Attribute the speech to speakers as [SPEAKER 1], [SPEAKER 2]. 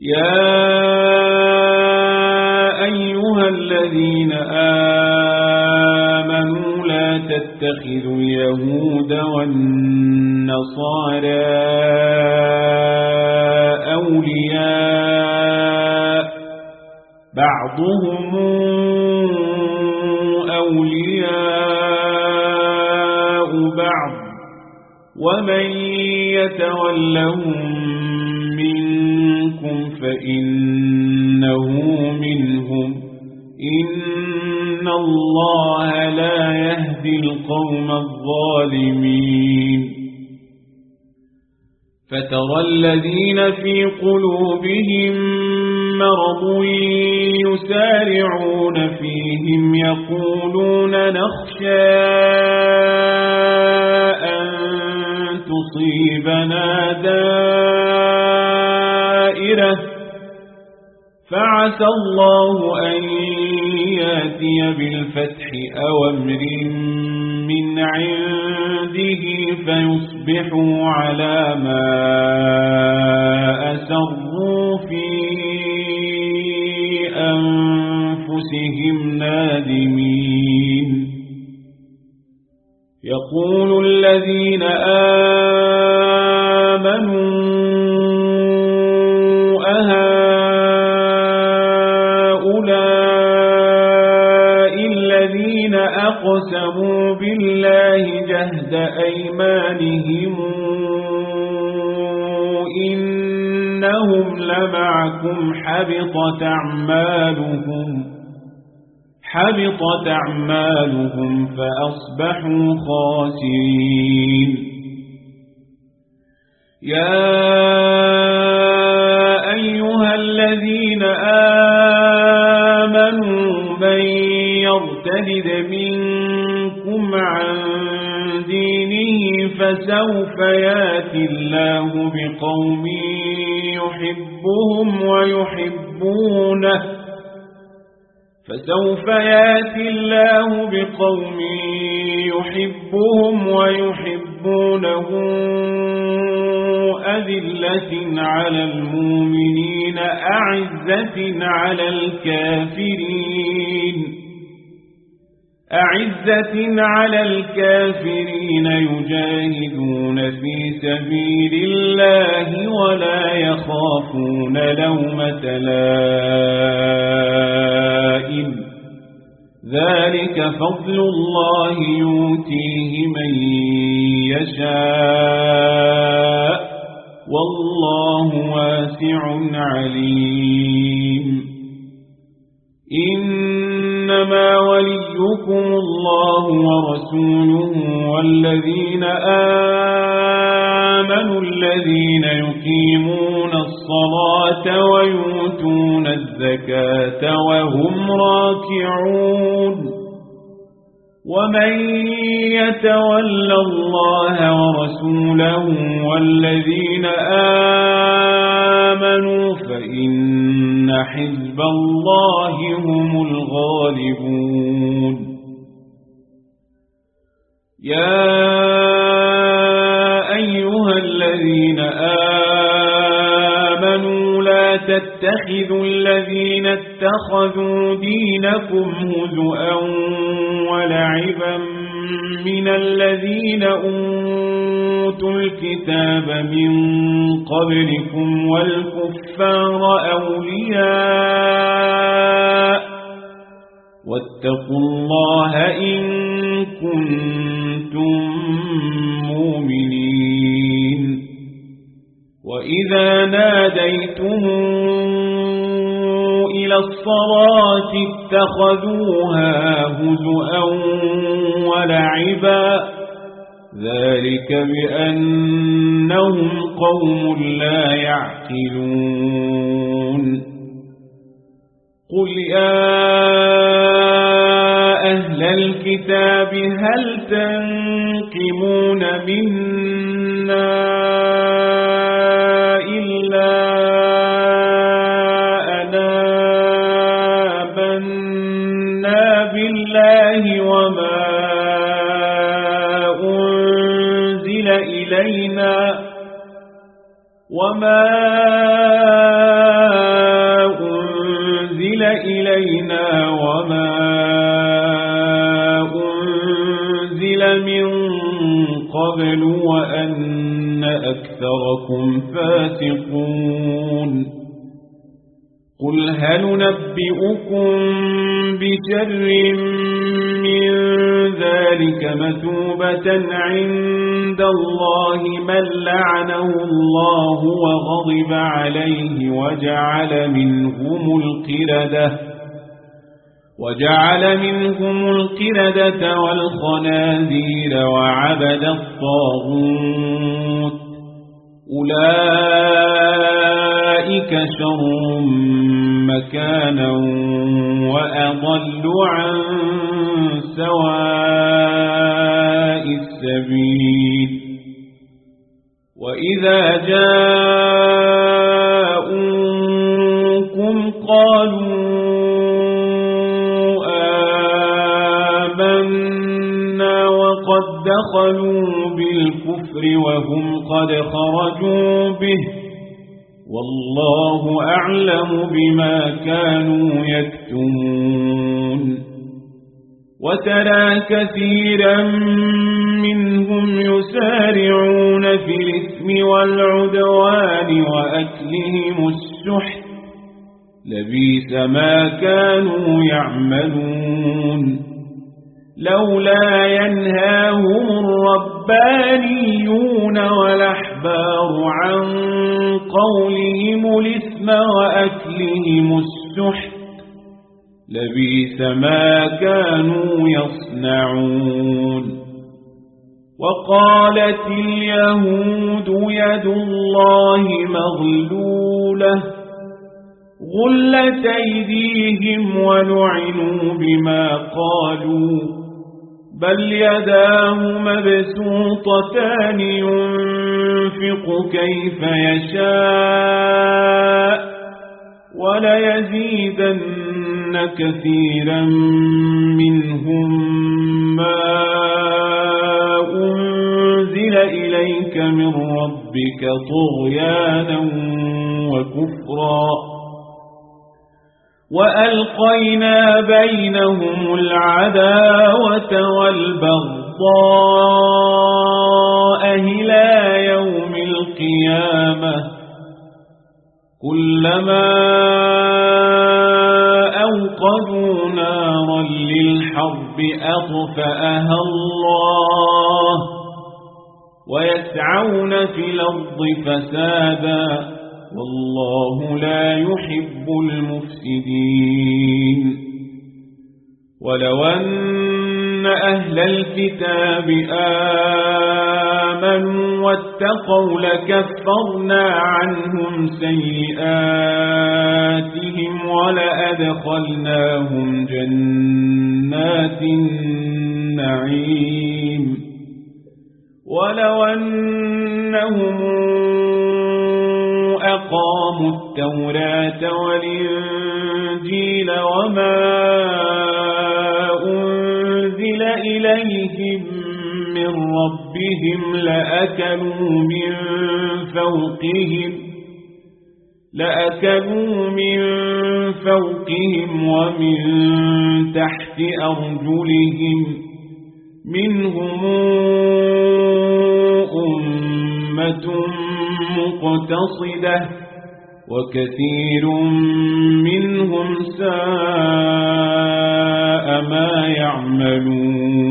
[SPEAKER 1] يا أيها الذين آمنوا لا تتخذوا اليهود والنصارى أولياء بعضهم أولياء بعض ومن يتولهم منكم فإنه منهم إن الله لا يهدي القوم الظالمين فترى الذين في قلوبهم مرض يسارعون فيهم يقولون نخشى أن تصيبنا دائرة فعسى الله أن يأتي بالفتح أو أمر من عنده فيصبحوا على ما أسروا في أنفسهم نادمين يقول الذين آمنوا أهؤلاء الذين أقسموا بالله جهد أيمانهم إنهم لمعكم حبطت أعمالهم فأصبحوا خاسرين يا أيها الذين آمنوا من يرتد منكم عن دينه فسوف يأتي الله بقوم يحبهم ويحبونه أذلة على المؤمنين أعزة على الكافرين يجاهدون في سبيل الله ولا يخافون لومة لائم ذلك فضل الله يؤتيه من يشاء والله واسع عليم إنما وليكم الله ورسوله والذين آمنوا الذين يقيمون الصلاة ويؤتون الزكاة وهم راكعون ومن يتول الله ورسوله والذين آمنوا فإن حزب الله هم الغالبون يا أيها الذين آمنوا لا تتخذوا الذين اتخذوا دينكم هزؤا ولعبا من الذين أوتوا الكتاب من قبلكم والكفار أولياء واتقوا الله إن كنتم مؤمنين وإذا ناديتم إلى الصلاة اتخذوها هزؤا ولعبا ذلك بأنهم قوم لا يعقلون قل يا أهل الكتاب هل تنقمون منا إلا أن آمنا بالله وما أنزل فاسقون قل هل ننبئكم بشر من ذلك مثوبة عند الله من لعنه الله وغضب عليه وجعل منهم القردة والخنازير وعبد الطاغوت أولئك شر مكانا وأضل عن سواء السبيل وإذا جاءوكم قالوا آمنا وقد دخلوا بالكفر وهم قد خرجوا به والله أعلم بما كانوا يكتمون وترى كثيرا منهم يسارعون في الإثم والعدوان وأكلهم السحت لبئس ما كانوا يعملون لولا ينهاهم الربانيون والأحبار عن قولهم الإثم وأكلهم السحت لبئس ما كانوا يصنعون وقالت اليهود يد الله مغلولة غلت أيديهم ولعنوا بما قالوا بل يداه مبسوطتان ينفق كيف يشاء وليزيدن كثيرا منهم ما أنزل إليك من ربك طغيانا وكفرا وألقينا بينهم العداوة والبغضاء إلى يوم القيامة كلما أوقدوا نارا للحرب أطفأها الله ويسعون في الأرض فسادا والله لا يحب المفسدين ولو أن أهل الكتاب آمنوا واتقوا لكفرنا عنهم سيئاتهم ولأدخلناهم جنات النعيم ولو أنهم أقاموا التوراة والإنجيل وما أنزل إليهم من ربهم لأكلوا من فوقهم ومن تحت أرجلهم منهم أمة مقتصدة وكثير منهم ساء ما يعملون